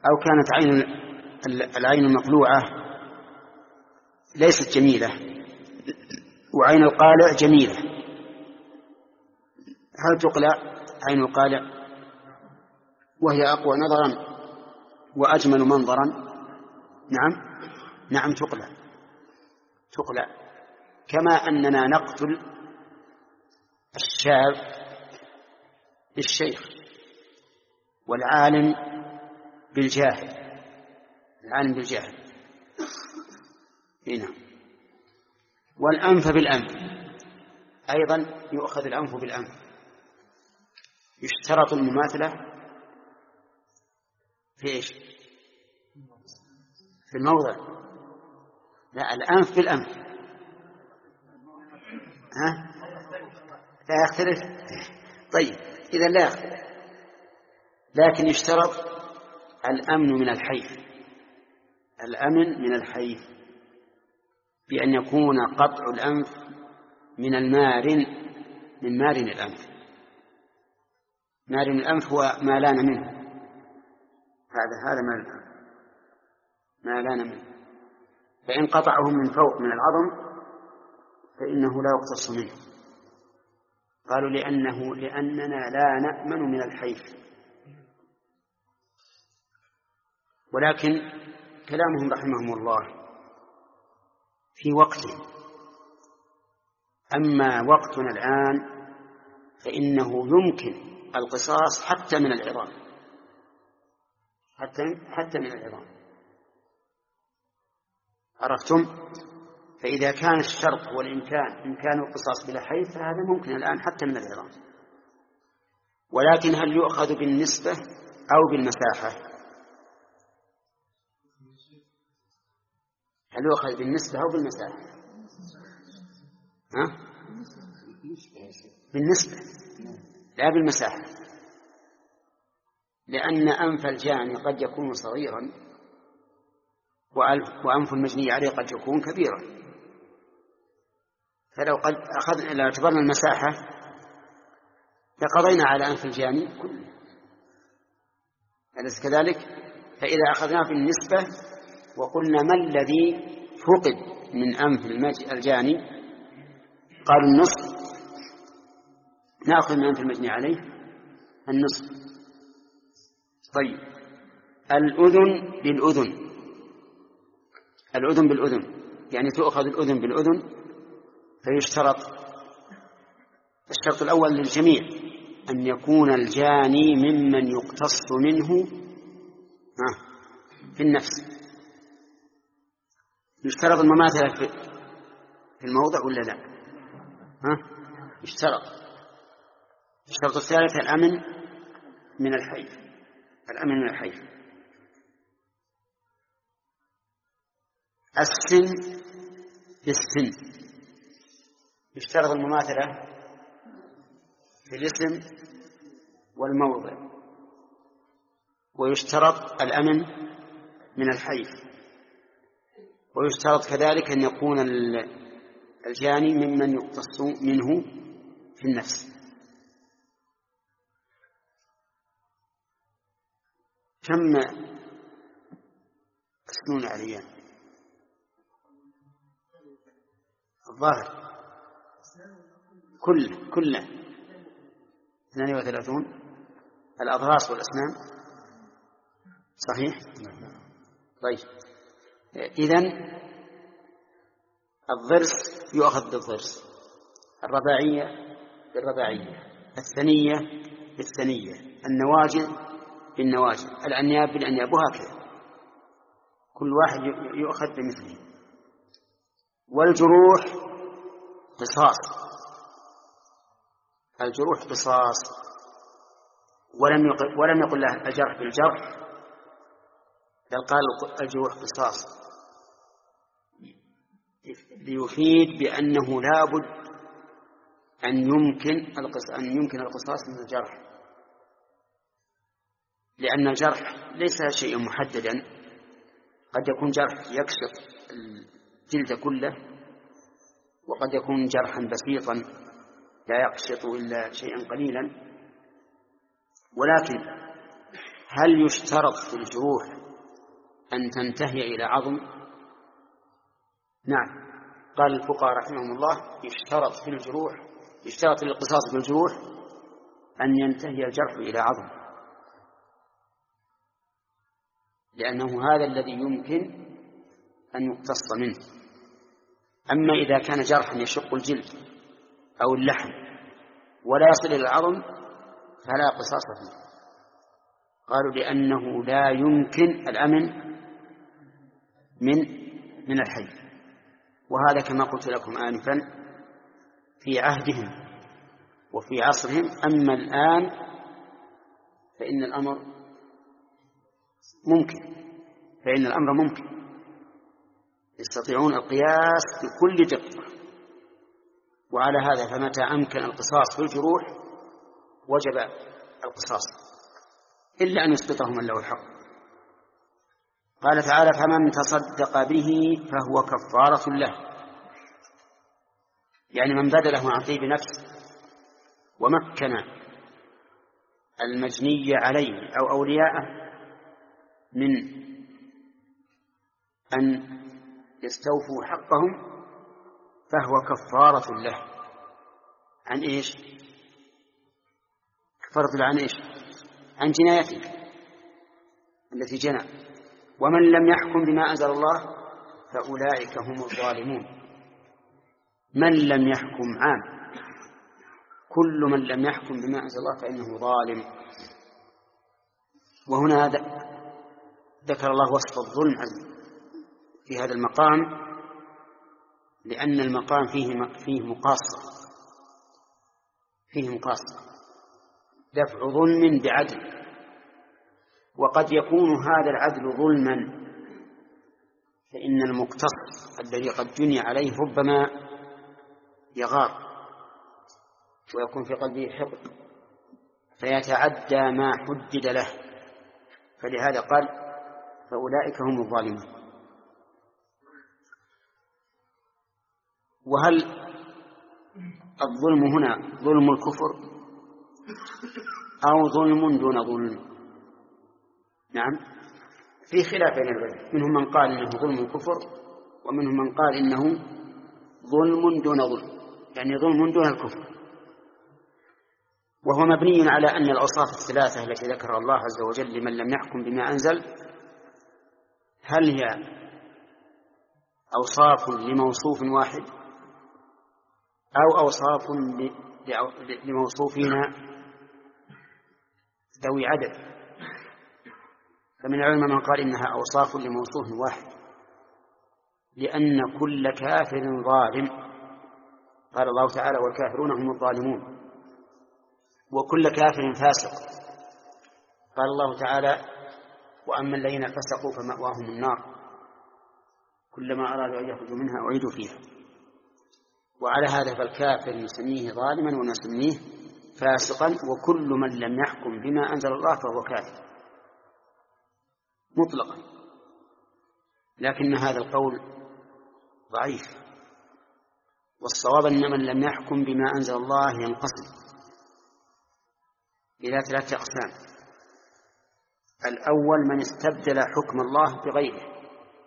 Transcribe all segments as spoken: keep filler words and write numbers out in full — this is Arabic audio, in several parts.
أو كانت عين العين المقلوعة ليست جميلة وعين القالع جميلة، هل تقلع عين القالع وهي أقوى نظرا وأجمل منظرا؟ نعم نعم تقلع تقلع كما أننا نقتل الشاب بالشيخ والعالم بالجاهل، العالم بالجاهل هنا. والأنف بالأنف أيضا يؤخذ الأنف بالأنف، يشترط المماثلة في إيش؟ في الموضع. لا، الأنف بالأنف ها؟ لا يختلف. طيب إذا لا يختلف، لكن يشترط الأمن من الحيف، الأمن من الحيف بأن يكون قطع الأنف من المارن، من مارن الأنف. مارن الأنف هو ما لان منه، هذا هذا ما ما لان منه، فإن قطعه من فوق من العظم فإنه لا يقتص منه. قالوا لأنه لأننا لا نأمن من الحيف. ولكن كلامهم رحمهم الله في وقته، أما وقتنا الآن فإنه يمكن القصاص حتى من العظام، حتى حتى من العظام، عرفتم؟ فإذا كان الشرط والإمكان إمكان القصاص بلا حيف فهذا ممكن الآن حتى من العظام. ولكن هل يؤخذ بالنسبة أو بالمساحة؟ هل يؤخذ بالنسبة أو بالمساحة؟ ها؟ بالنسبة لا بالمساحة، لأن أنف الجاني قد يكون صغيرا وأنف المجني عليه قد يكون كبيرا، فلو قد أخذنا إلى اعتبارنا المساحة لقضينا على أنف الجاني كله، أليس كذلك؟ فإذا أخذناه بالنسبة وقلنا ما الذي فقد من أنف الجاني، قالوا النصف، نأخذ من أنف المجني عليه النصف. طيب الأذن بالأذن، الأذن بالأذن يعني تؤخذ الأذن بالأذن، فيشترط الشرط الأول للجميع أن يكون الجاني ممن يقتص منه في النفس. يشترط المماثلة في الموضع ولا لا؟ ها؟ يشترط. الشرط الثالث الأمن من الحيف، الأمن من الحيف. السن في السن يشترط المماثلة في الاسم والموضع، ويشترط الأمن من الحيف، ويشترط كذلك أن يكون الجاني ممن يقتص منه في النفس. كم سنون عليان الظاهر كله كله اثنان وثلاثون الأضراس والأسنان، صحيح؟ طيب إذن الضرس يؤخذ بالضرس، الرباعية بالرباعية، الثنية بالثنية، النواجذ بالنواجذ، الأنياب بالأنياب، وهكذا كل واحد يؤخذ بمثله. والجروح قصاص، الجروح قصاص، ولم يقل ولم يقل له الجرح بالجرح، بل قال الجروح قصاص ليفيد بأنه لا بد أن يمكن أن يمكن القصاص من الجرح، لأن الجرح ليس شيئا محددا، قد يكون جرح يكشف الجلد كله، وقد يكون جرحا بسيطا لا يقشط إلا شيئا قليلا. ولكن هل يشترط في الجروح أن تنتهي إلى عظم. نعم، قال الفقهاء رحمهم الله يشترط في الجروح يشترط للقصاص في الجروح أن ينتهي الجرح إلى عظم، لأنه هذا الذي يمكن أن يقتص منه. أما إذا كان جرحا يشق الجلد أو اللحم ولا يصل إلى العظم فلا قصاص فيه. قالوا لأنه لا يمكن الأمن من من الحي، وهذا كما قلت لكم آنفا في عهدهم وفي عصرهم. أما الآن فإن الأمر ممكن فإن الأمر ممكن يستطيعون القياس بكل دقة. وعلى هذا فمتى أمكن القصاص في الجروح وجب القصاص، إلا أن يسقطه من له الحق. قال تعالى: فمن تصدق به فهو كفارة له، يعني من بذله عن طيب نفسه ومكن المجني عليه أو أولياءه من أن يستوفوا حقهم فهو كفارة له. عن إيش؟ كفارة عن إيش؟ عن جنايته التي جنى. ومن لم يحكم بما أنزل الله فأولئك هم الظالمون. من لم يحكم عام، كل من لم يحكم بما أنزل الله فإنه ظالم. وهنا ذكر الله وصف الظلم في هذا المقام، لأن المقام فيه فيه مقاصة فيه مقاصة دفع ظلم بعدل. وقد يكون هذا العدل ظلما، فإن المقتص الذي قد جني عليه ربما يغار ويكون في قلبه حقد فيتعدى ما حدد له، فلهذا قال فأولئك هم الظالمون. وهل الظلم هنا ظلم الكفر أو ظلم دون ظلم؟ نعم، في خلاف بين العلماء، منهم من قال إنه ظلم الكفر ومنهم من قال إنه ظلم دون ظلم، يعني ظلم دون الكفر. وهو مبني على أن الأوصاف الثلاثة التي ذكرها الله عز وجل لمن لم يحكم بما أنزل هل هي أوصاف لموصوف واحد أو أوصاف لموصوفين ذوي عدد. فمن العلماء من قال إنها أوصاف لموصوف واحد، لأن كل كافر ظالم، قال الله تعالى: والكافرون هم الظالمون. وكل كافر فاسق، قال الله تعالى: وأما الذين فسقوا فمأواهم النار كلما أرادوا أن يخرجوا منها أعيدوا فيها. وعلى هذا فالكافر نسميه ظالما ونسميه فاسقا، وكل من لم يحكم بما أنزل الله فهو كافر مطلقا. لكن هذا القول ضعيف، والصواب أن من لم يحكم بما أنزل الله ينقسم إلى ثلاثة أقسام. الأول من استبدل حكم الله بغيره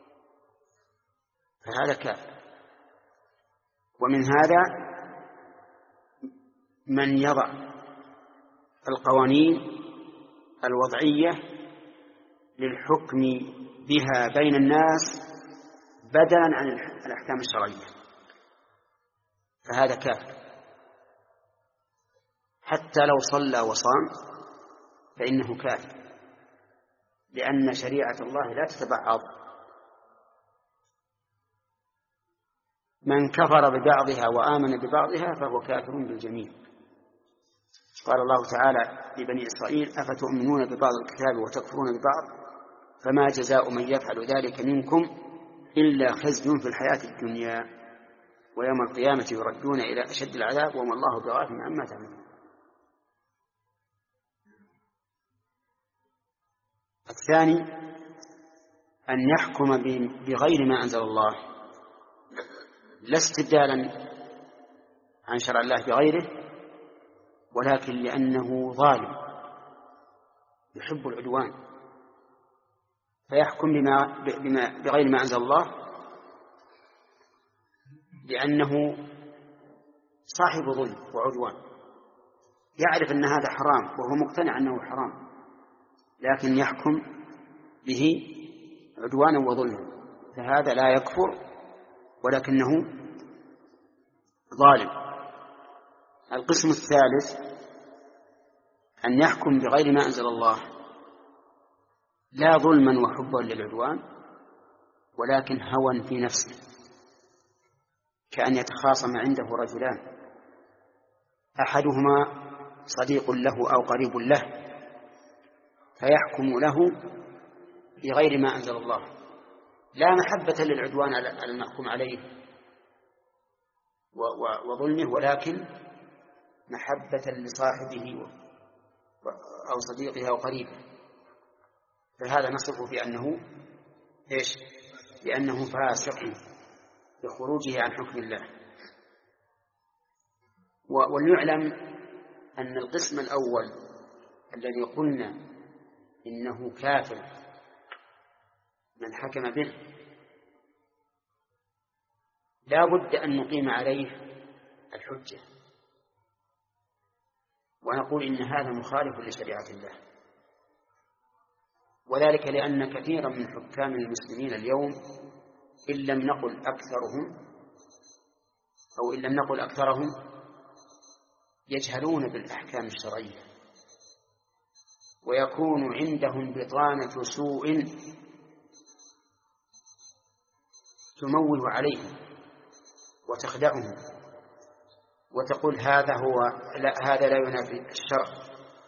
فهذا كافر. ومن هذا من يضع القوانين الوضعية للحكم بها بين الناس بدلا عن الأحكام الشرعية فهذا كافر. حتى لو صلى وصام فإنه كافر، لأن شريعة الله لا تتبعض. من كفر ببعضها وآمن ببعضها فهو كافر بالجميع. قال الله تعالى لبني إسرائيل: أفتؤمنون ببعض الكتاب وتكفرون ببعض فما جزاء من يفعل ذلك منكم إلا خزي في الحياة الدنيا ويوم القيامة يردون إلى أشد العذاب وما الله بغافل عما تعملون. الثاني أن يحكم بغير ما أنزل الله، لا استبدالا عن شرع الله بغيره، ولكن لأنه ظالم يحب العدوان فيحكم بما بما بغير ما أنزل الله لأنه صاحب ظلم وعدوان، يعرف أن هذا حرام وهو مقتنع أنه حرام، لكن يحكم به عدوانا وظلما، فهذا لا يكفر ولكنه ظالم. القسم الثالث أن يحكم بغير ما أنزل الله لا ظلما وحبا للعدوان ولكن هوى في نفسه، كأن يتخاصم عنده رجلان أحدهما صديق له أو قريب له فيحكم له بغير ما أنزل الله لا محبة للعدوان على المحكوم عليه وظلمه، ولكن محبة لصاحبه أو صديقه أو قريبه، فهذا نصفه بأنه إيش؟ بأنه فاسق بخروجه عن حكم الله. وليعلم أن القسم الأول الذي قلنا إنه كافر من حكم به لا بد أن نقيم عليه الحجة ونقول إن هذا مخالف لشريعة الله، وذلك لأن كثيرا من حكام المسلمين اليوم إن لم نقل أكثرهم أو إن لم نقل أكثرهم يجهلون بالأحكام الشرعية ويكون عندهم بطانة سوء تموه عليهم وتخدعهم وتقول هذا هو لا هذا لا ينافي الشرع،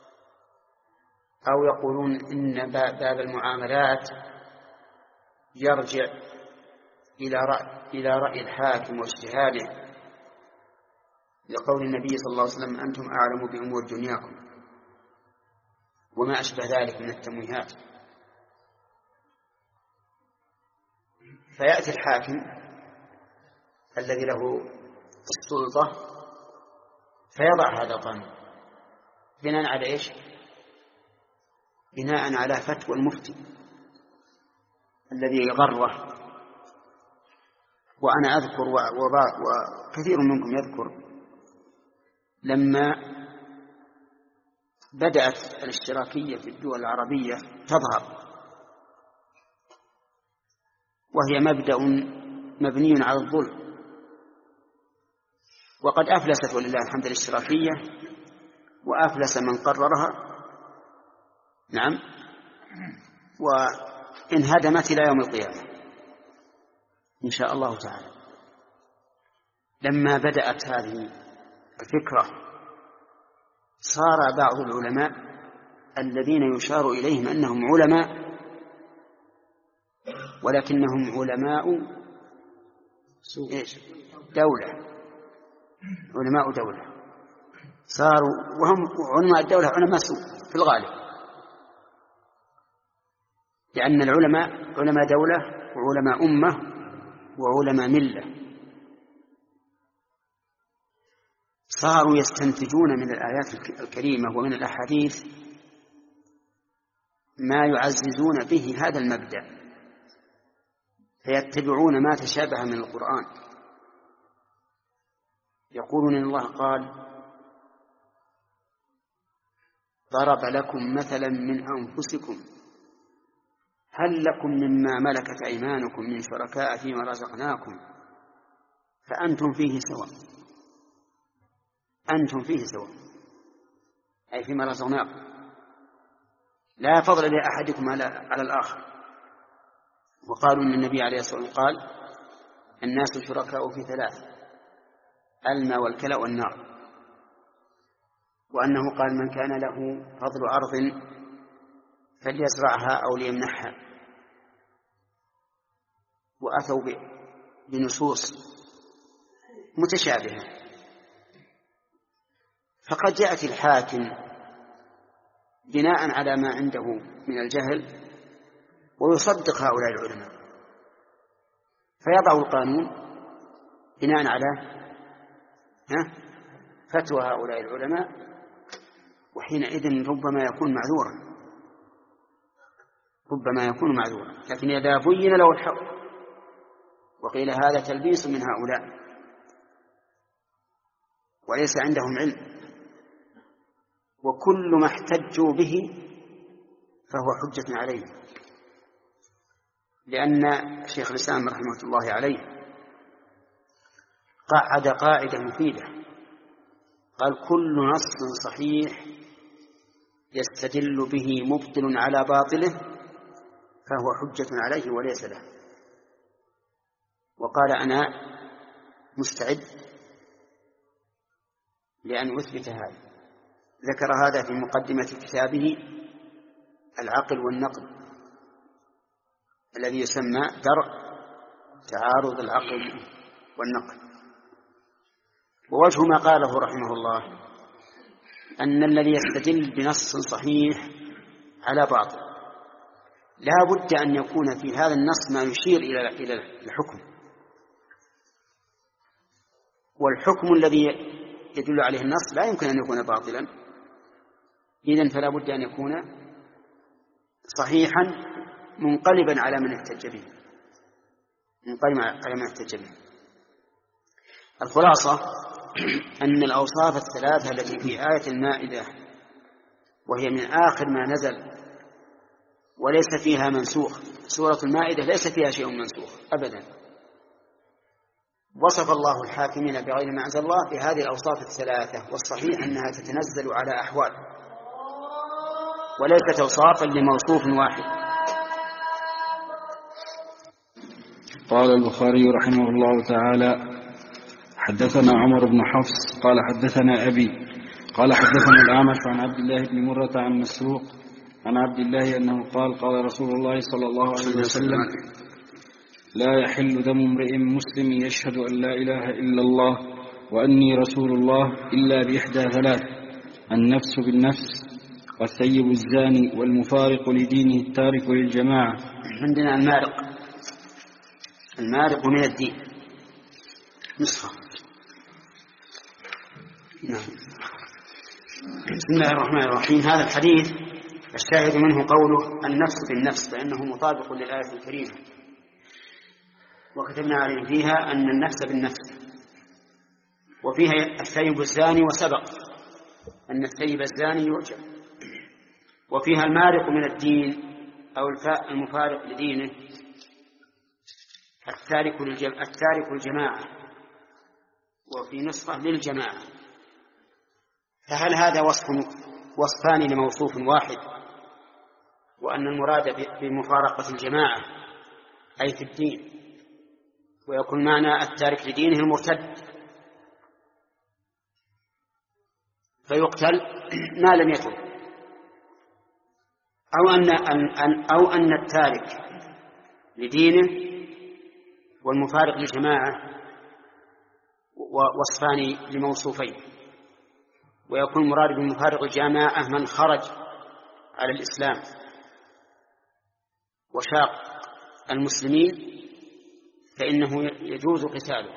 أو يقولون إن باب المعاملات يرجع إلى رأي, إلى رأي الحاكم واجتهاده لقول النبي صلى الله عليه وسلم أنتم أعلم بأمور دنياكم وما أشبه ذلك من التمويهات. فيأتي الحاكم الذي له السلطة فيضع هذا القانون بناء على إيش؟ بناء على فتوى المفتي الذي غره. وأنا أذكر وكثير منكم يذكر لما بدأت الاشتراكية في الدول العربية تظهر وهي مبدأ مبني على الظلم، وقد أفلست ولله الحمد الاشتراكية وأفلس من قررها، نعم، وانهدمت إلى يوم القيامة إن شاء الله تعالى. لما بدأت هذه الفكرة صار بعض العلماء الذين يشار إليهم أنهم علماء ولكنهم علماء دولة علماء دولة صاروا وهم علماء الدولة علماء سوء في الغالب، لأن العلماء علماء دولة وعلماء أمة وعلماء ملة صاروا يستنتجون من الآيات الكريمة ومن الأحاديث ما يعززون به هذا المبدأ، فيتبعون ما تشابه من القرآن. يقولون إن الله قال ضرب لكم مثلا من أنفسكم هل لكم مما ملكت أيمانكم من شركاء فيما رزقناكم فأنتم فيه سواء أنتم فيه سواء أي فيما رزقناكم لا فضل لأحدكم على, على الآخر. وقالوا أن النبي عليه الصلاة والسلام قال الناس شركاء في ثلاث الماء والكلى والنار، وأنه قال من كان له فضل أرض فليزرعها أو ليمنحها، وأتوا بنصوص متشابهة. فقد يأتي الحاكم بناء على ما عنده من الجهل ويصدق هؤلاء العلماء فيضع القانون بناء على فتوى هؤلاء العلماء، وحينئذ ربما يكون معذورا ربما يكون معذورا، لكن إذا بين له الحق وقيل هذا تلبيس من هؤلاء وليس عندهم علم وكل ما احتجوا به فهو حجة عليهم، لأن شيخ الإسلام رحمه الله عليه قعد قاعدة مفيدة، قال كل نص صحيح يستدل به مبطل على باطله فهو حجة عليه وليس له. وقال أنا مستعد لأن أثبت هذا، ذكر هذا في مقدمة كتابه العقل والنقل الذي يسمى درء تعارض العقل والنقل. ووجه ما قاله رحمه الله أن الذي يستدل بنص صحيح على باطل لا بد أن يكون في هذا النص ما يشير إلى الحكم، والحكم الذي يدل عليه النص لا يمكن أن يكون باطلا، إذن فلا بد أن يكون صحيحا منقلبا على من احتج به، منقلبا على من احتج به. الخلاصة أن الأوصاف الثلاثة التي في آية المائدة وهي من آخر ما نزل وليس فيها منسوخ، سورة المائدة ليس فيها شيء منسوخ أبدا، وصف الله الحاكمين بغير ما أنزل الله بهذه الأوصاف الثلاثة، والصحيح أنها تتنزل على أحوال وليست أوصافا لموصوف واحد. قال البخاري رحمه الله تعالى حدثنا عمر بن حفص قال حدثنا أبي قال حدثنا الأعمش عن عبد الله بن مرة عن مسروق عن عبد الله أنه قال قال رسول الله صلى الله عليه وسلم لا يحل دم امرئ مسلم يشهد أن لا إله إلا الله وأني رسول الله إلا بإحدى ثلاث: النفس بالنفس والثيب الزاني والمفارق لدينه التارك للجماعة. عندنا المارق، المارق من الدين نسخة. نعم. بسم الله الرحمن الرحيم. هذا الحديث الشاهد منه قوله النفس بالنفس، فإنه مطابق للآية الكريمة، وكتبنا عليه فيها أن النفس بالنفس، وفيها الثيب الزاني وسبق أن الثيب الزاني يرجم، وفيها المارق من الدين أو الفاء المفارق لدينه التارك التارك الجماعة، وفي نسخة للجماعة. فهل هذا وصف وصفان لموصوف واحد، وأن المراد بمفارقة الجماعة أي في الدين، ويكون معنى التارك لدينه المرتد فيقتل ما لم يتب، أو أن, أن, أو أن التارك لدينه والمفارق للجماعة وصفان لموصوفين، ويكون مراد بمفارق الجماعة من خرج على الإسلام وشاق المسلمين فإنه يجوز قتاله،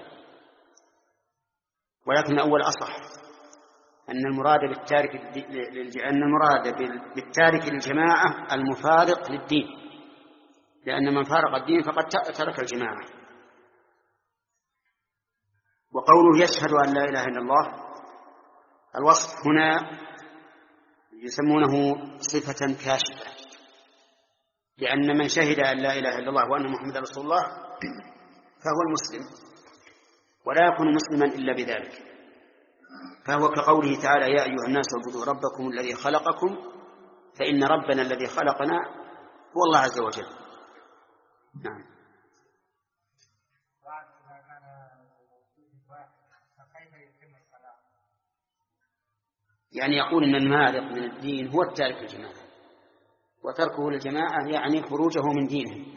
ولكن الأول أصح، أن المراد بالتارك أن المراد بالتارك للجماعة المفارق للدين، لأن من فارق الدين فقد ترك الجماعة. وقوله يشهد أن لا إله إلا الله، الوصف هنا يسمونه صفة كاشفة، لأن من شهد أن لا إله إلا الله وأن محمد رسول الله فهو المسلم، ولا يكون مسلما إلا بذلك. فهو كقوله تعالى يا أيها الناس اعبدوا ربكم الذي خلقكم، فإن ربنا الذي خلقنا هو الله عز وجل. نعم. يعني يقول إن المارق من الدين هو التارك للجماعة، وتركه للجماعة يعني خروجه من دينه.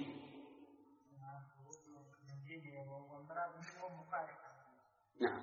نعم.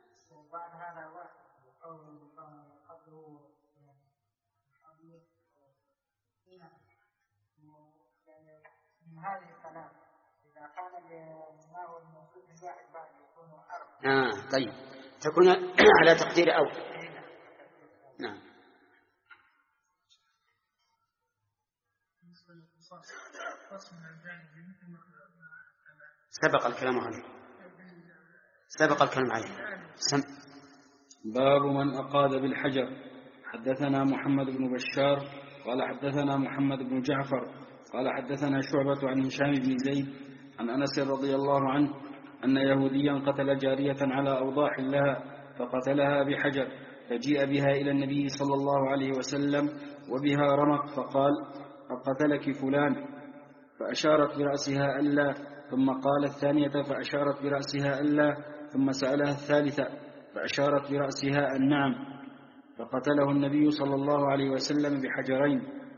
آه طيب، تكون على تقدير أو. نعم. سبق الكلام عليه سبق الكلام عليه سم. باب من أقاد بالحجر. حدثنا محمد بن بشار قال حدثنا محمد بن جعفر قال حدثنا شعبة عن هشام بن زيد عن أنس رضي الله عنه أن يهوديا قتل جارية على أوضاح لها فقتلها بحجر، فجيء بها إلى النبي صلى الله عليه وسلم وبها رمق، فقال: أقتلك فلان؟ فأشارت برأسها ألا، ثم قال الثانية فأشارت برأسها ألا، ثم سألها الثالثة فأشارت برأسها أن نعم، فقتله النبي صلى الله عليه وسلم بحجرين.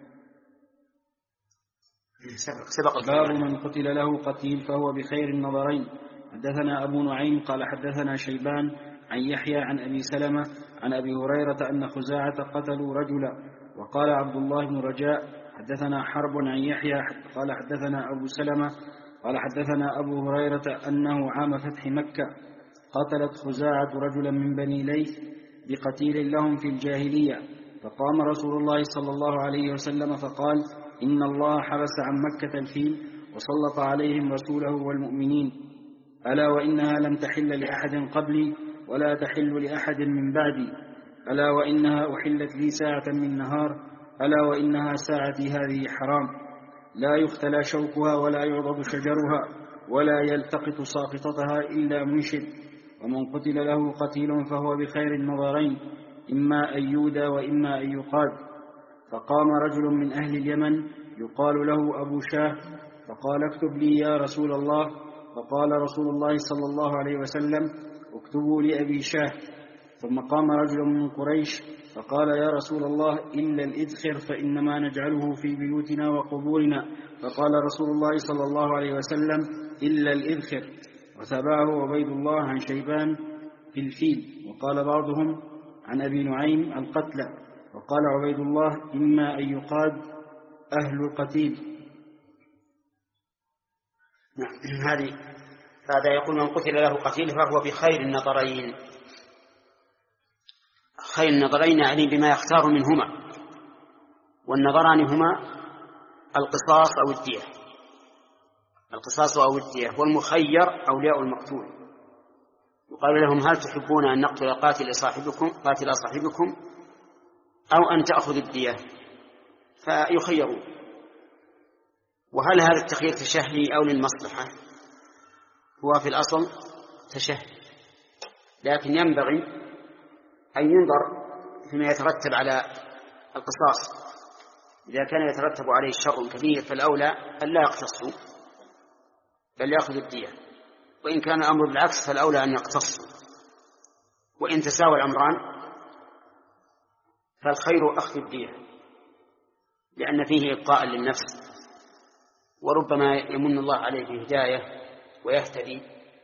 باب من قتل له قتيل فهو بخير النظرين. حدثنا أبو نعيم قال حدثنا شيبان عن يحيى عن أبي سلمة عن أبي هريرة أن خزاعة قتلوا رجلا. وقال عبد الله بن رجاء حدثنا حرب عن يحيى قال حدثنا أبو سلمة قال حدثنا أبو هريرة أنه عام فتح مكة قتلت خزاعة رجلا من بني ليث بقتيل لهم في الجاهلية، فقام رسول الله صلى الله عليه وسلم فقال: إن الله حبس عن مكة الفيل وسلط عليهم رسوله والمؤمنين، ألا وإنها لم تحل لأحد قبلي ولا تحل لأحد من بعدي، ألا وإنها أحلت لي ساعة من نهار، ألا وإنها ساعتي هذه حرام، لا يختلى شوكها ولا يعضد شجرها ولا يلتقط ساقطتها إلا منشد، ومن قتل له قتيل فهو بخير النظرين، إما أن يودى وإما أن يقاد. فقام رجل من أهل اليمن يقال له أبو شاه فقال: اكتب لي يا رسول الله. فقال رسول الله صلى الله عليه وسلم: اكتبوا لأبي شاه. ثم قام رجل من قريش فقال: يا رسول الله إلا الإذخر فإنما نجعله في بيوتنا وقبورنا. فقال رسول الله صلى الله عليه وسلم: إلا الإذخر. وتابعه عبيد الله عن شيبان في الفيل. وقال بعضهم عن أبي نعيم القتلى. وقال عبيد الله: إما أن يقاد أهل القتيل. نعم. هذه هذا يقول: من قتل له قتيل فهو بخير النظرين. خير النظرين يعني بما يختار منهما، والنظران هما القصاص أو الدية. القصاص أو الدية، والمخير أولياء المقتول. يقال لهم: هل تحبون أن نقتل قاتل صاحبكم قاتل صاحبكم أو أن تأخذ الدية؟ فيخيرون. وهل هذا التخيير تشهي أو للمصلحة؟ هو في الأصل تشهي، لكن ينبغي أن ينظر فيما يترتب على القصاص. إذا كان يترتب عليه شر كبير فالأولى أن لا يقتصوا بل يأخذ الدية، وإن كان الأمر بالعكس فالأولى أن يقتصوا. وإن تساوى الأمران فالخير أخذ الدية، لأن فيه إبقاء للنفس، وربما يمن الله عليه بهداية ويهتدي.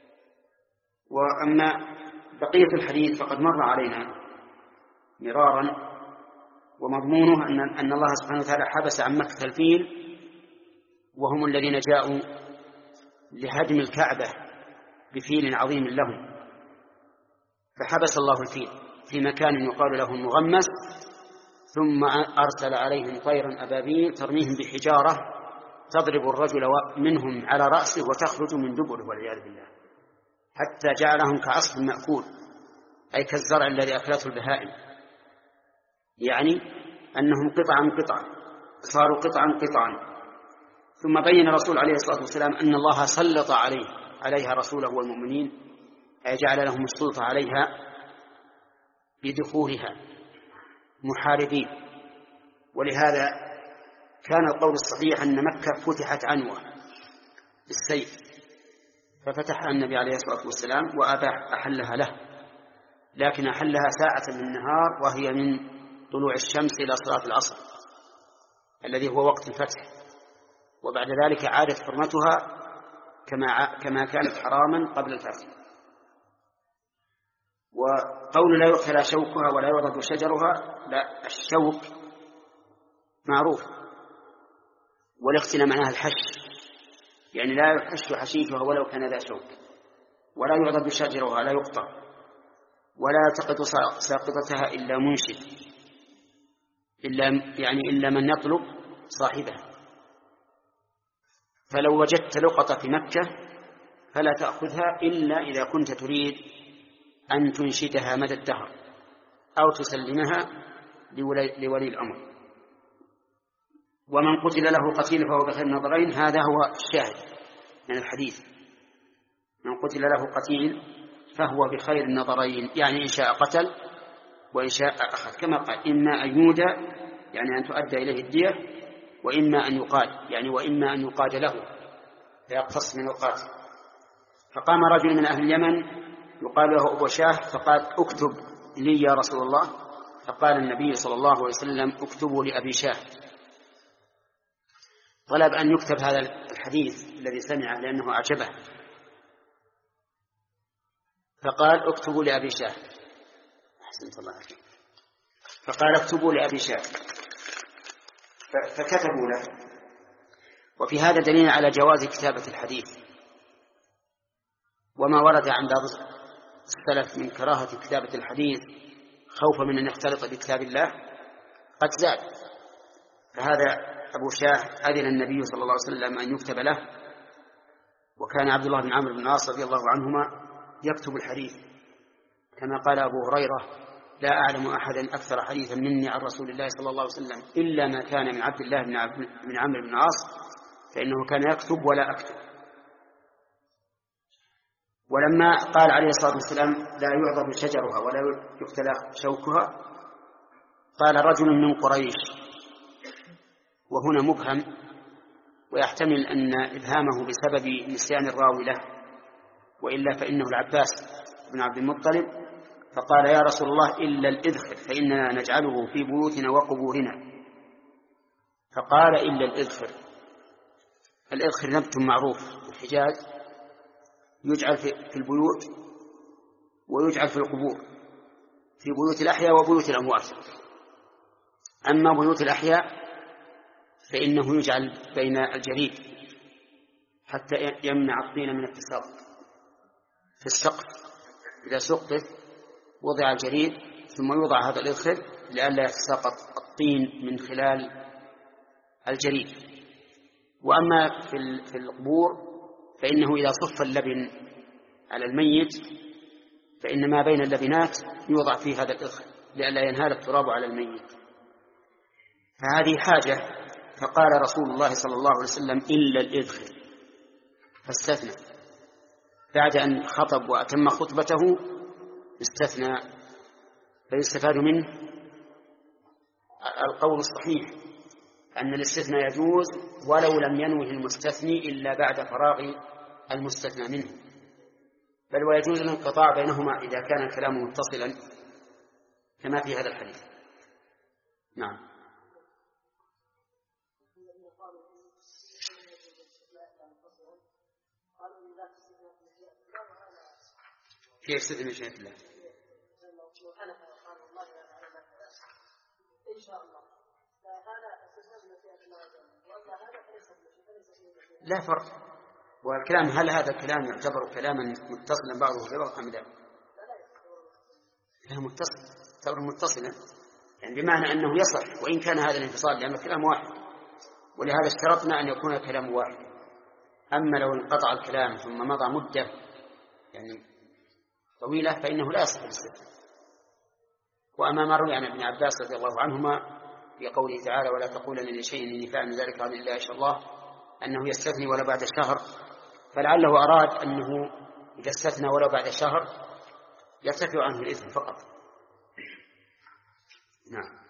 وأما بقية الحديث فقد مر علينا مرارا، ومضمونه أن أن الله سبحانه وتعالى حبس عن مكة الفيل، وهم الذين جاءوا لهدم الكعبة بفيل عظيم لهم، فحبس الله الفيل في مكان يقال له المغمس، ثم أرسل عليهم طيرا أبابيل ترميهم بحجارة تضرب الرجل منهم على رأسه وتخرج من دبره والعياذ بالله، حتى جعلهم كعصف مأكول، أي كالزرع الذي أكلته البهائم، يعني أنهم قطعا قطعا صاروا قطعا قطعا. ثم بين الرسول عليه الصلاة والسلام أن الله سلط عليه عليها رسوله والمؤمنين، أي جعل لهم السلطة عليها بدخولها محاربين. ولهذا كان القول الصحيح أن مكة فتحت عنوة بالسيف، ففتحها النبي عليه الصلاة والسلام وأباح أحلها له، لكن أحلها ساعة من النهار وهي من طلوع الشمس إلى صلاة العصر الذي هو وقت الفتح، وبعد ذلك عادت حرمتها كما كما كانت حراما قبل الفتح. وقول لا يؤكل شوكها ولا يعضد شجرها، لا، الشوك معروف، والاختلاء معناها الحش، يعني لا يحش حشيشها ولو كان ذا شوك، ولا يعضد شجرها لا يقطع، ولا يلتقط ساقطتها إلا منشد، إلا يعني إلا من يطلب صاحبها. فلو وجدت لقطة في مكة فلا تأخذها إلا إذا كنت تريد أن تنشدها مدى الدهر أو تسلمها لولي, لولي الأمر. ومن قتل له قتيل فهو بخير النظرين، هذا هو الشاهد من الحديث. من قتل له قتيل فهو بخير النظرين، يعني إن شاء قتل وإن شاء أخذ، كما قال إما أن يودى يعني أن تؤدى إليه الدية، وإما أن يقاد يعني وإما أن يقاد له فيقتص من القاتل. فقام رجل من أهل اليمن يقال له أبو شاه فقال اكتب لي يا رسول الله، فقال النبي صلى الله عليه وسلم اكتبوا لأبي شاه. طلب أن يكتب هذا الحديث الذي سمعه لأنه أعجبه، فقال اكتبوا لأبي شاه. أحسنت الله عليك. فقال اكتبوا لأبي شاه فكتبوا له. وفي هذا دليل على جواز كتابة الحديث، وما ورد عن بعض السلف من كراهة كتابة الحديث خوفا من أن يختلط بكتاب الله قد زاد. فهذا أبو شاه أذن النبي صلى الله عليه وسلم أن يكتب له، وكان عبد الله بن عمرو بن العاص رضي الله عنهما يكتب الحديث، كما قال أبو هريرة لا أعلم أحدا أكثر حديثا مني عن رسول الله صلى الله عليه وسلم إلا ما كان من عبد الله بن عمرو بن العاص فإنه كان يكتب ولا أكتب. ولما قال عليه الصلاة والسلام لا يعضب شجرها ولا يقتلى شوكها، قال رجل من قريش، وهنا مبهم، ويحتمل أن إبهامه بسبب نسيان الراوي له، وإلا فإنه العباس بن عبد المطلب، فقال يا رسول الله إلا الإذخر فإننا نجعله في بيوتنا وقبورنا. فقال إلا الإذخر. الإذخر نبت معروف في الحجاز، يجعل في البيوت ويجعل في القبور، في بيوت الأحياء وبيوت الأموات. أما بيوت الأحياء فإنه يجعل بين الجريد حتى يمنع الطين من التساقط في السقف. إذا سقط وضع الجريد ثم يوضع هذا الإذخر لئلا يتساقط الطين من خلال الجريد. وأما في القبور فإنه إذا صف اللبن على الميت فإن ما بين اللبنات يوضع فيه هذا الإذخر لئلا ينهال التراب على الميت. فهذه حاجة، فقال رسول الله صلى الله عليه وسلم إلا الإذخر، فاستثنى. بعد أن خطب وأتم خطبته استثنى. فيستفاد منه القول الصحيح أن الاستثناء يجوز ولو لم ينوه المستثني إلا بعد فراغ المستثنى منه، بل ويجوز الانقطاع بينهما إذا كان الكلام متصلا كما في هذا الحديث. نعم. كيف استثنى مشيئة الله؟ لا فرق. والكلام هل هذا الكلام يعتبر كلاما متصلا بعضه ببعض أم لا؟ كلام متصل يعتبر متصلا، يعني بمعنى أنه يصح وإن كان هذا الانفصال لأن الكلام واحد، ولهذا اشترطنا أن يكون الكلام واحد. أما لو انقطع الكلام ثم مضى مدة يعني طويلة فإنه لا يصح الاستثناء. وأما ما روي عن ابن عباس رضي الله عنهما في قوله تعالى ولا تقولن لشيء إني فاعل ذلك غدا إلا إن شاء الله أنه يستثني ولو بعد شهر، فلعله أراد أنه إذا استثنى ولو بعد شهر يرتفع عنه الإثم فقط. نعم.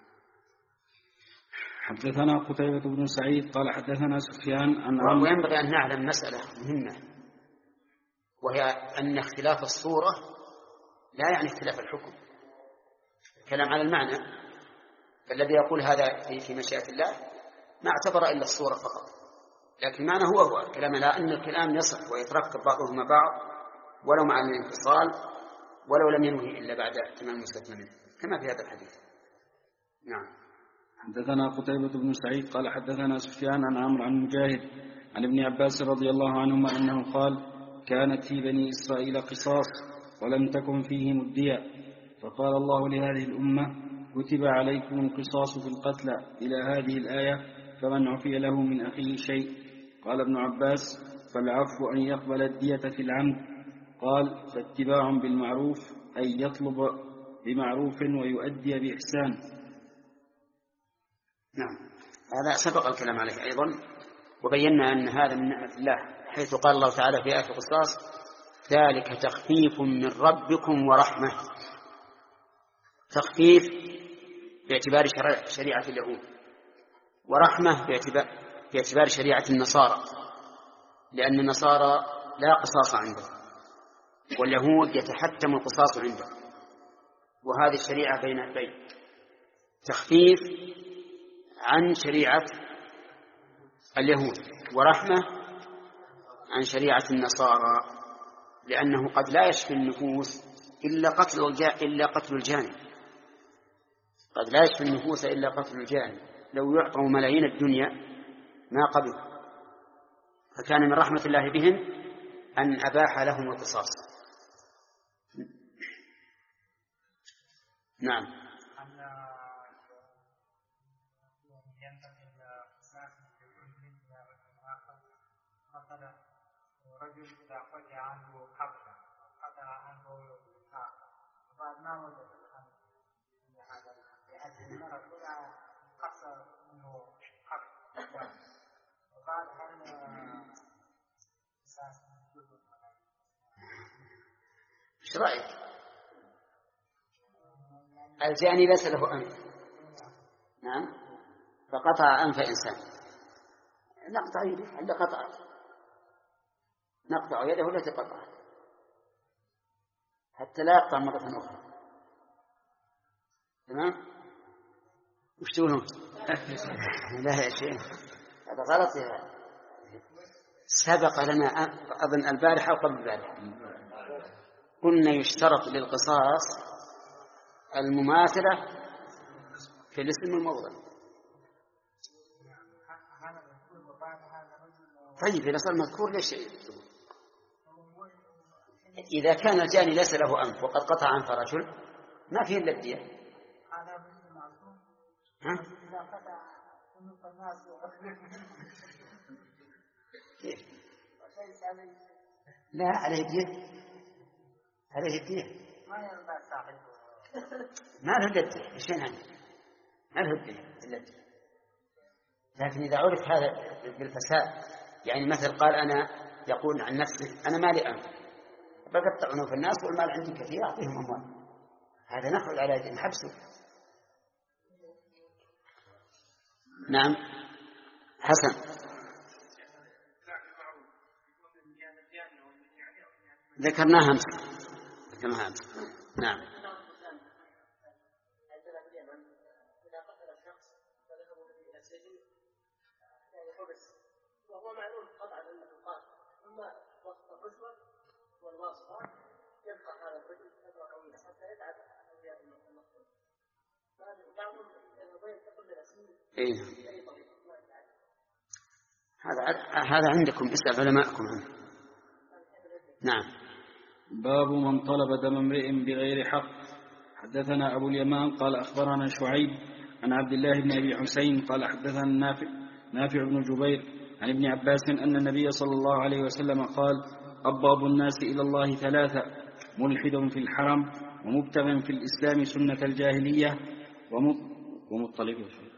حدثنا قتيبة بن سعيد قال حدثنا سفيان عن عمرو. وينبغي أن نعلم مسألة مهمة، وهي أن اختلاف الصورة لا يعني اختلاف الحكم. الكلام على المعنى، فالذي يقول هذا في مشيئة الله ما اعتبر إلا الصورة فقط، لكن المعنى هو هو الكلام على أن الكلام يصح ويتركب بعضهما بعض ولو مع الانفصال ولو لم ينهي إلا بعد تمام المستثنى منه كما في هذا الحديث. نعم. حدثنا قتيبة بن سعيد قال حدثنا سفيان عن عمرو عن مجاهد عن ابن عباس رضي الله عنهما أنه قال كانت في بني إسرائيل قصاص ولم تكن فيهم الدية، فقال الله لهذه الأمة كتب عليكم القصاص في القتلى إلى هذه الآية، فمن عفي له من أخيه شيء قال ابن عباس: فالعفو أن يقبل الدية في العمد. قال: فاتباع بالمعروف أي يطلب بمعروف ويؤدي بإحسان. نعم، هذا سبق الكلام عليه أيضا، وبينا أن هذا من نعمة الله، حيث قال الله تعالى في آية القصاص: ذلك تخفيف من ربكم ورحمة. تخفيف باعتبار شريعة اليهود، ورحمة باعتبار, باعتبار شريعة النصارى، لأن النصارى لا قصاص عندهم، واليهود يتحتم القصاص عندهم، وهذه الشريعة بين بين تخفيف عن شريعة اليهود، ورحمة عن شريعة النصارى، لأنه قد لا يشفي النفوس إلا قتل إلا قتل الجاني، قد لا يشفي النفوس إلا قتل الجاني، لو يعطوا ملايين الدنيا ما قبل. فكان من رحمة الله بهم أن أباح لهم القصاص. نعم. مثلا رجل إذا قطع عنه حقا قطع عنه حق بعد ما وجد الخمس هذا لأجل المرض طلع قصر منه حق وبعد هذا أساس ايش رأيك؟ الجاني ليس له أنف، نعم، فقطع أنف إنسان، نقطع يده عند قطعه، نقطع يده التي قطعت حتى لا يقطع مرة أخرى. تمام؟ وش تقولون؟ لا يا شيخ، هذا غلط يا سبق لنا أظن البارحة أو قبل البارحة قلنا يشترط للقصاص المماثلة في الاسم الموضع. طيب إذا صار مذكور ليش؟ إذا كان الجاني ليس له أنف وقد قطع أنف رجل ما فيه إلا الدية. ها؟ لا عليه الدية، عليه الدية ما له الدية، إيش يعني؟ ما له الدية. لكن إذا عرف هذا بالفساد، يعني مثل قال أنا يقول عن نفسه أنا مالي أنف بقطع عنف الناس والمال عندي كثير أعطيهم أموال، هذا نخرج على يد حبسه. نعم حسن، ذكرناها أمس ذكرناها أمس. نعم. وهو معلوم قطعا انه قاتل، ثم وقت الرشوه والواسطه يبقى هذا الرجل فتره طويله حتى يتعب اولياء المقتول. بعضهم ينتقل للاسير باي طريقه. هذا هذا عندكم، اسال علماءكم عنه. نعم. باب من طلب دم امرئ بغير حق. حدثنا ابو اليمان قال اخبرنا شعيب عن عبد الله بن ابي حسين قال حدثنا نافع نافع بن جبير عن ابن عباس أن النبي صلى الله عليه وسلم قال: أبغض الناس إلى الله ثلاثة: ملحد في الحرم، ومبتغ في الإسلام سنة الجاهلية، ومطلب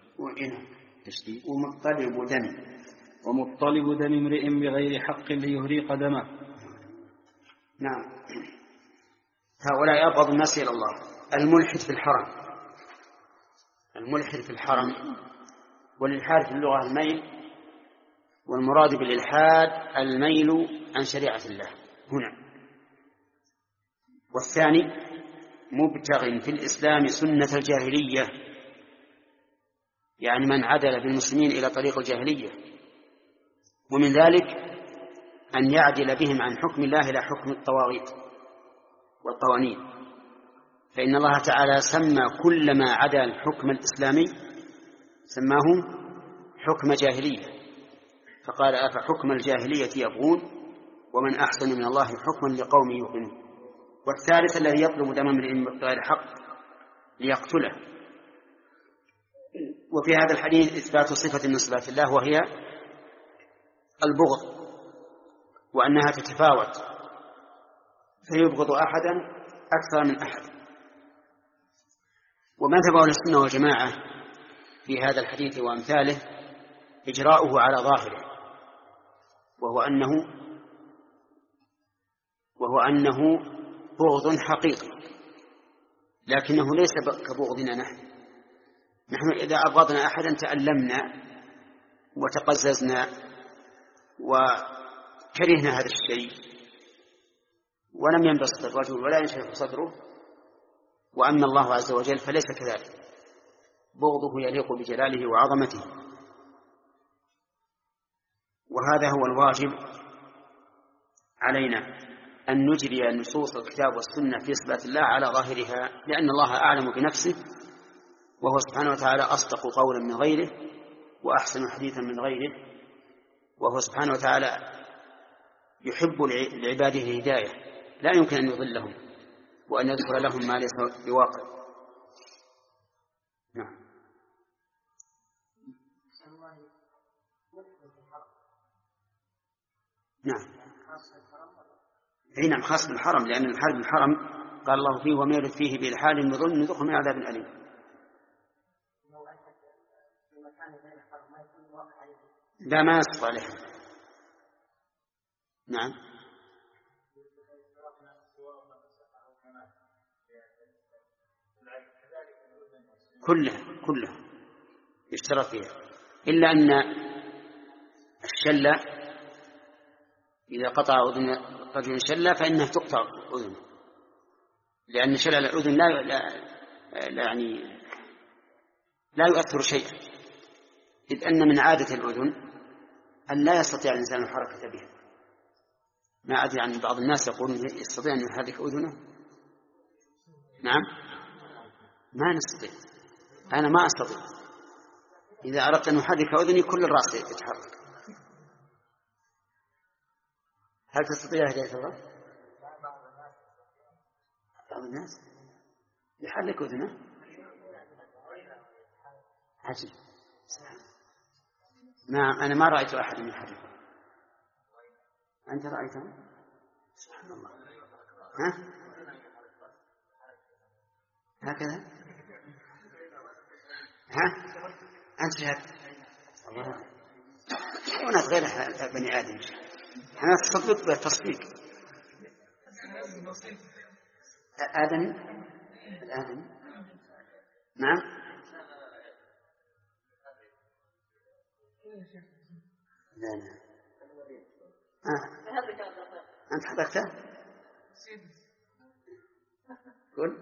ومطلب دم ومطلب دم امرئ بغير حق ليهريق دمه. نعم. هؤلاء أبغض الناس إلى الله: الملحد في الحرم. الملحد في الحرم، والإلحاد في اللغة الميل، والمراد بالإلحاد الميل عن شريعة الله هنا. والثاني مبتغ في الإسلام سنة الجاهلية، يعني من عدل بالمسلمين إلى طريق الجاهلية، ومن ذلك أن يعدل بهم عن حكم الله إلى حكم الطواغيت والقوانين، فإن الله تعالى سمى كل ما عدا الحكم الإسلامي سماه حكم جاهلية، فقال: أفحكم الجاهلية يبغون ومن أحسن من الله حكما لقوم يوقنون. والثالث الذي يطلب دم امرئ بغير حق ليقتله. وفي هذا الحديث إثبات صفة من صفات الله، وهي البغض وأنها تتفاوت، فيبغض أحدا أكثر من أحد. ومذهب أهل السنة والجماعة في هذا الحديث وأمثاله إجراؤه على ظاهره، وهو أنه وهو أنه بغض حقيقي، لكنه ليس كبغضنا نحن. نحن إذا أبغضنا أحدا تألمنا وتقززنا وكرهنا هذا الشيء، ولم ينبسط الرجل ولا ينشرح صدره. وأما الله عز وجل فليس كذلك، بغضه يليق بجلاله وعظمته. وهذا هو الواجب علينا، أن نجري نصوص الكتاب والسنة في صفات الله على ظاهرها، لأن الله أعلم بنفسه، وهو سبحانه وتعالى أصدق قولا من غيره وأحسن حديثا من غيره، وهو سبحانه وتعالى يحب لعباده الهداية، لا يمكن أن يضلهم وأن يذكر لهم ما ليس بواقع. نعم. نعم. اي نعم، خاص بالحرم، لأن الحرب بالحرم قال الله فيه ومن يرد فيه بإلحاد بظلم نذقه من عذاب أليم. لا، ما يصف عليه. نعم. كلها كلها يشترط فيها، إلا أن الشلة إذا قطع أذن رجل شلة فإنها تقطع أذنه، لأن شلل الأذن لا, لا, لا يعني لا يؤثر شيئا، إذ أن من عادة الأذن أن لا يستطيع الإنسان الحركة بها. ما أدري عن بعض الناس يقولون يستطيع أن يحرك أذنه. نعم، ما نستطيع، أنا ما أستطيع. إذا أردت أن أحرك أذني كل الرأس يتحرك. هل تستطيع هداية الله؟ بعض الناس يحرك أذنه. عجيب. نعم، أنا ما رأيت أحد يحركه. أنت رأيته؟ سبحان الله. ها؟ هكذا؟ ها؟ أنت شهد الله ونتغير بني آدم، أنا أصدق بالتصديق. آدم الآدم. نعم. لا لا آه. أنت حضرته؟ قل.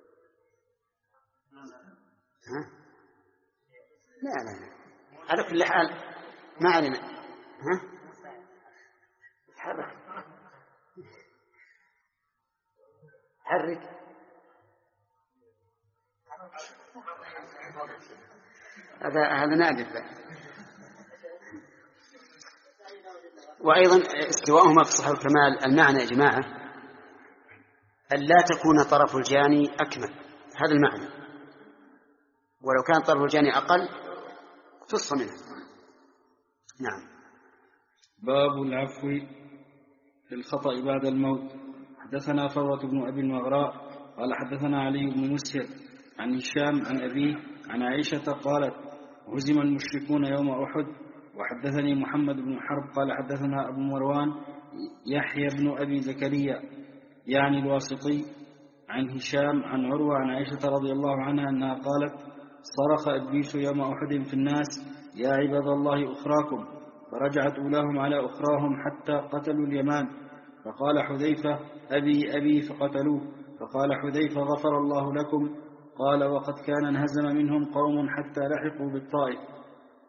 ها؟ لا لا لا، على كل حال ما علينا. ها؟ تحرك، حرك. هذا هذا نادر. وأيضا استواءهما في الصحة والكمال المعنى يا جماعة أن لا تكون طرف الجاني أكمل، هذا المعنى، ولو كان طرف الجاني أقل تصف منه. نعم. باب العفو في الخطأ بعد الموت. حدثنا فروة بن أبي المغراء قال حدثنا علي بن مسهر عن هشام عن أبيه عن عائشة قالت هزم المشركون يوم أحد. وحدثني محمد بن حرب قال حدثنا أبو مروان يحيى بن أبي زكريا يعني الواسطي عن هشام عن عروة عن عائشة رضي الله عنها أنها قالت صرخ إبليس يوم أحد في الناس يا عباد الله أخراكم، فرجعت أولاهم على أخراهم حتى قتلوا اليمان، فقال حذيفة أبي أبي فقتلوه، فقال حذيفة غفر الله لكم، قال وقد كان انهزم منهم قوم حتى لحقوا بالطائف.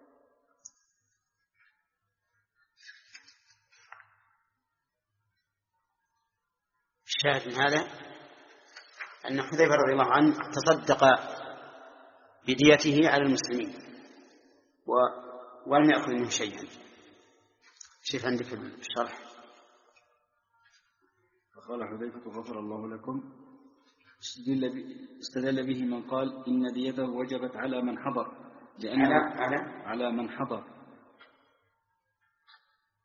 الشاهد من هذا أن حذيفة رضي الله عنه تصدق بديته على المسلمين و... ولم يأخذ منه شيئا. شوف عندك في الشرح. فقال حذيفة غفر الله لكم استدل به من قال إن ديته وجبت على من حضر، لأن على, على... على من حضر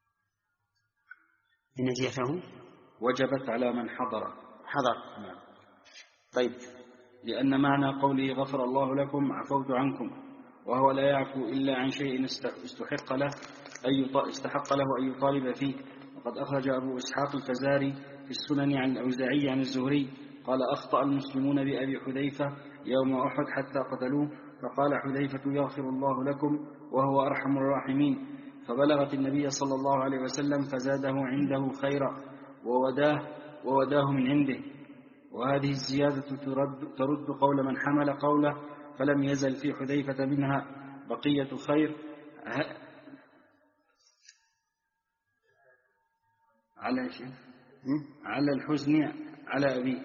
إن ديته وجبت على من حضر حضر. نعم. طيب. لأن معنى قوله غفر الله لكم عفوت عنكم، وهو لا يعفو إلا عن شيء استحق له أي استحق له أن يطالب فيه. وقد أخرج أبو إسحاق الفزاري في السنن عن الأوزاعي عن الزهري قال أخطأ المسلمون بأبي حذيفة يوم أحد حتى قتلوه، فقال حذيفة يغفر الله لكم وهو أرحم الراحمين، فبلغت النبي صلى الله عليه وسلم فزاده عنده خيرا ووداه, ووداه من عنده. وهذه الزيادة ترد, ترد قول من حمل قوله فلم يزل في حذيفة منها بقية خير على شيء على الحزن على أبيه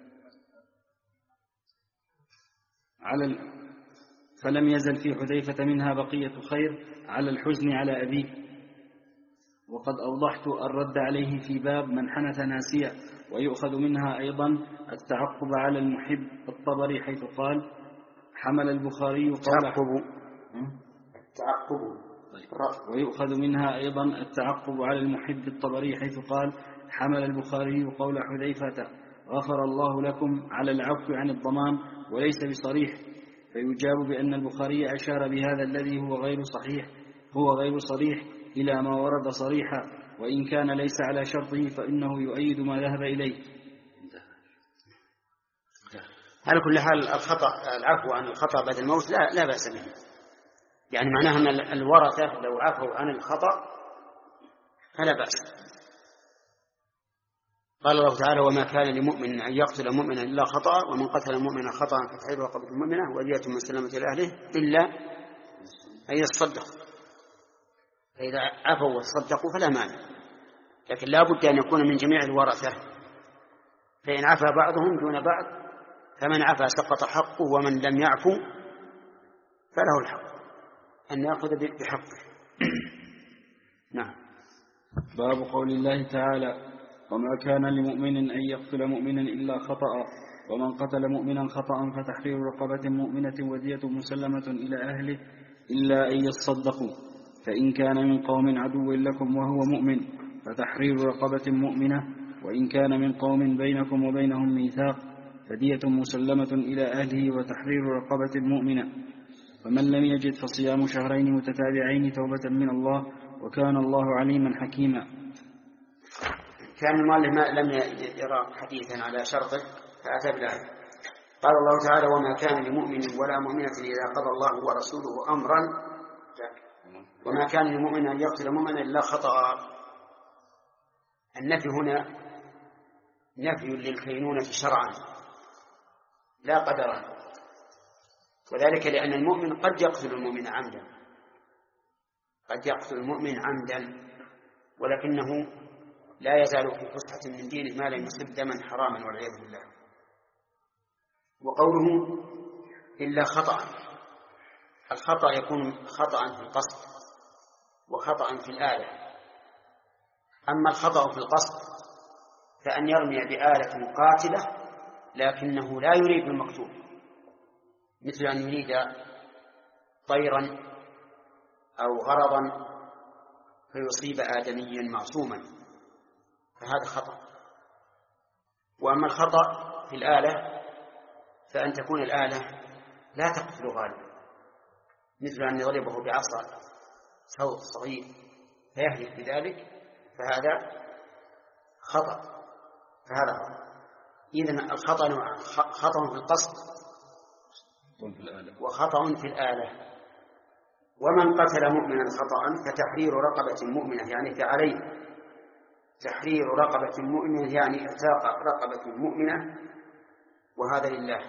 على فلم يزل في حذيفة منها بقية خير على الحزن على أبيه. وقد أوضحت الرد عليه في باب من حنث ناسيا. ويؤخذ منها أيضا التعقب على المحب الطبري حيث قال حمل البخاري قوله التعقب. ويؤخذ منها أيضا التعقب على المحب الطبري حيث قال حمل البخاري قول حذيفة غفر الله لكم على العفو عن الضمان وليس بصريح، فيجاب بأن البخاري أشار بهذا الذي هو غير صحيح هو غير صريح إلى ما ورد صريحا، وإن كان ليس على شرطه فإنه يؤيد ما ذهب إليه. على كل حال الخطأ العفو عن الخطأ بعد الموت لا, لا بأس به، يعني معناها أن الورثة لو عفوا عن الخطأ فلا بأس. قال الله تعالى وما كان لمؤمن أن يقتل مؤمنا إلا خطأ ومن قتل مؤمنا خطأ فتحرير رقبة مؤمنة ودية مسلمة إلى أهله إلا أن يصدقوا، فإذا عفوا وصدقوا فلا مانع، لكن لا بد أن يكون من جميع الورثة، فإن عفا بعضهم دون بعض فمن عفا سقط حقه ومن لم يعفو فله الحق أن يأخذ بحقه. نعم. باب قول الله تعالى وما كان لمؤمن أن يقتل مؤمنا إلا خطأ ومن قتل مؤمنا خطأ فتحرير رقبة مؤمنة ودية مسلمة إلى أهله إلا أن يصدقوا، فإن كان من قوم عدو لكم وهو مؤمن فتحرير رقبة مؤمنة، وإن كان من قوم بينكم وبينهم ميثاق فدية مسلمة إلى أهله وتحرير رقبة مؤمنة، فمن لم يجد فصيام شهرين متتابعين توبة من الله وكان الله عليما حكيما. كان المؤلف لم يرى حديثا على شرطه فأتى بالآية. قال الله تعالى وما كان لمؤمن ولا مؤمنة إذا قضى الله ورسوله أمرا وما كان لمؤمن أن يقتل مؤمنا إلا خطأ. النفي هنا نفي للكينونة شرعا لا قدرا، وذلك لأن المؤمن قد يقتل المؤمن عمدا قد يقتل المؤمن عمدا ولكنه لا يزال في فسحة من دينه ما لم يصب دما حراما والعياذ بالله. وقوله إلا خطأ، الخطأ يكون خطأ في القصد وخطأ في الآلة. أما الخطأ في القصد فأن يرمي بآلة قاتلة لكنه لا يريد المقتول، مثل أن يريد طيرا أو غرضا فيصيب آدميا معصوما، فهذا خطأ. وأما الخطأ في الآلة فأن تكون الآلة لا تقتل غالبا، مثل أن يضربه بعصا صوت صغير فيهلك بذلك، فهذا خطأ فهذا خطأ. إذن الخطأ نوعان، خطأ في القصد وخطأ في الآلة. ومن قتل مؤمنا خطأ فتحرير رقبة مؤمنة يعني فعليه تحرير رقبة مؤمنة يعني اعتاق رقبة مؤمنة، وهذا لله.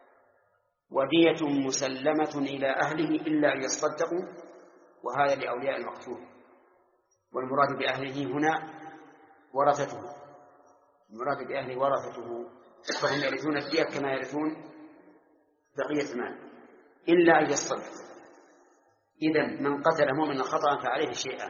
ودية مسلمة إلى أهله إلا أن يصدقوا، وهذا لأولياء المقتول. والمراد بأهله هنا ورثته، المراد بأهله ورثته، فهم يرثون الدية كما يرثون بقية المال إلا أن يصدقوا. إذن من قتل مؤمنا خطأ فعليه شيئان: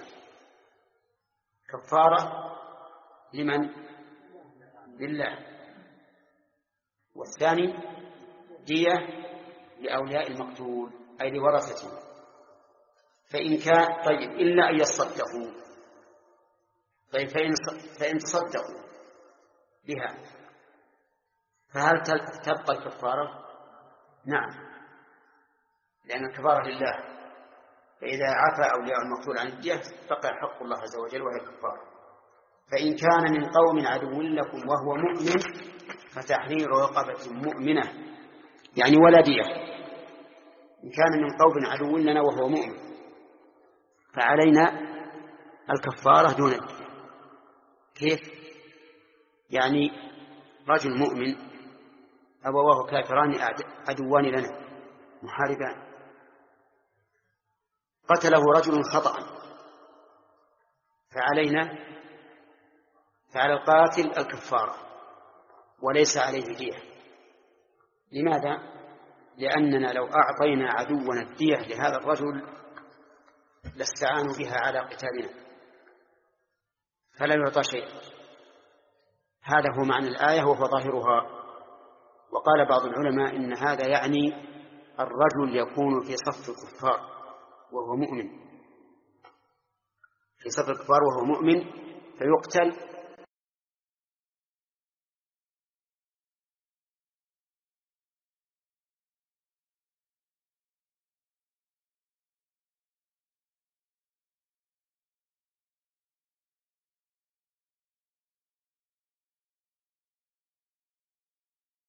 كفارة لمن؟ لله، والثاني دية لأولياء المقتول أي لورثته. فإن كان طيب إلا أن يصدقوا، طيب فإن فإن تصدقوا بها فهل تبقى الكفارة؟ نعم، لأن الكفارة لله، فإذا عفى أولياء المقتول عن الدية بقي حق الله عز وجل وهي الكفارة. فإن كان من قوم عدو لكم وهو مؤمن فتحرير رقبة مؤمنة، يعني ولا دية. إن كان من قوم عدو لنا وهو مؤمن فعلينا الكفارة دون الدية. كيف؟ يعني رجل مؤمن أبواه كافران عدوان لنا محاربان، قتله رجل خطأ فعلينا فعلى القاتل الكفارة وليس عليه دية. لماذا؟ لأننا لو أعطينا عدونا الدية لهذا الرجل لاستعانوا بها على قتالنا فلا يعطى شيء. هذا هو معنى الآية وهو ظاهرها. وقال بعض العلماء إن هذا يعني الرجل يكون في صف الكفار وهو مؤمن، في صف الكفار وهو مؤمن فيقتل